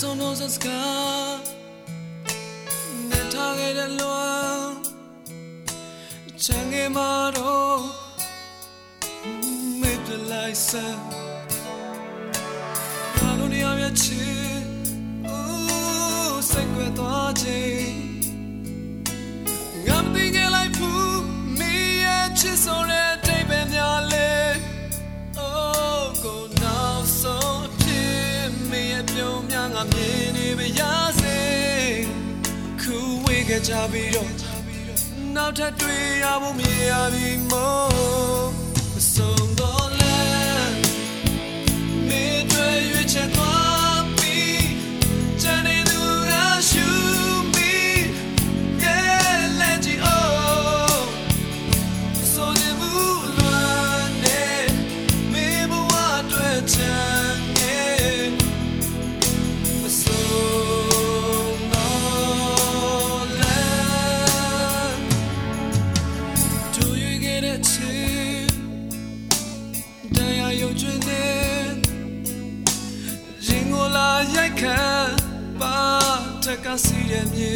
sono zasca ne target alone change maro me the lights nalo ni avya chi sai kwe twa chi ngam ti nge lai phu mi ye chi so re dai be mya le oh go now so phin mi ye pyo mya nga myin ni ba ya se khu we ke ja bi doနောက်ထပ်တွေ့ရဖို့မြင်ရပြီမို့မဆုံးတော့လဲမင်းတွေ့ရွေးချက်သွားပြီးချန်နေသူကရှူပြီးရဲ့လက်ကြီးအိုးဆိုနေဘူးလွမ်းနေမင်းဘဝအတွက်ချန်ရဲ့မဆုံးတော့လဲတရားယုံကြည်နေရင်ကိုလာရိုက်ခတ်ပါတက်ကစီရမြေ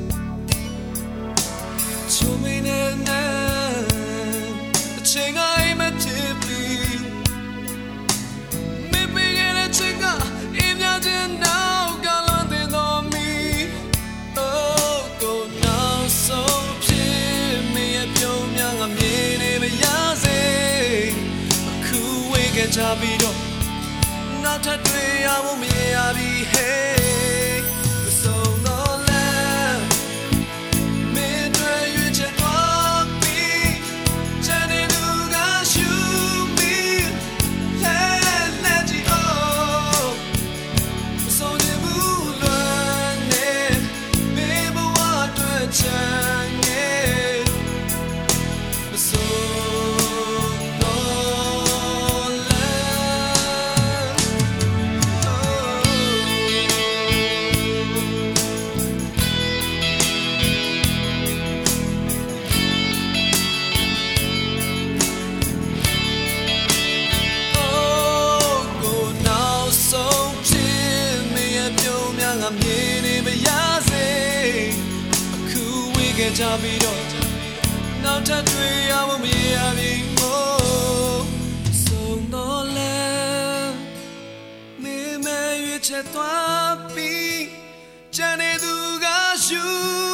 ချိုမင်းနဲ့အချိန်ကအိမ်မဖြစ်ပြီးမပေးခဲ့တဲ့ချိန်ကအင်းများတဲ့နောက်ကလွန်တင်တော်မီ Oh go now so ဖြစ်မင်းပြုံးများငါမြင်နေမရစေget job be do not to do ya wo me ya bi hey so no land me dre yu che twa bi chan ni du ga shu me let ji oh so ni bu lwan ne me bo wa twa chan ye soငါမြင်နေမရစေအခုဝေးခဲ့ကြပြီးတော့နောက်ထပ်တွေ့ရဖို့မရပြီမို့ဆုံးတော့လဲမင်းမဲရွေးချက်သွားပြီးချန်နေသူကရှူ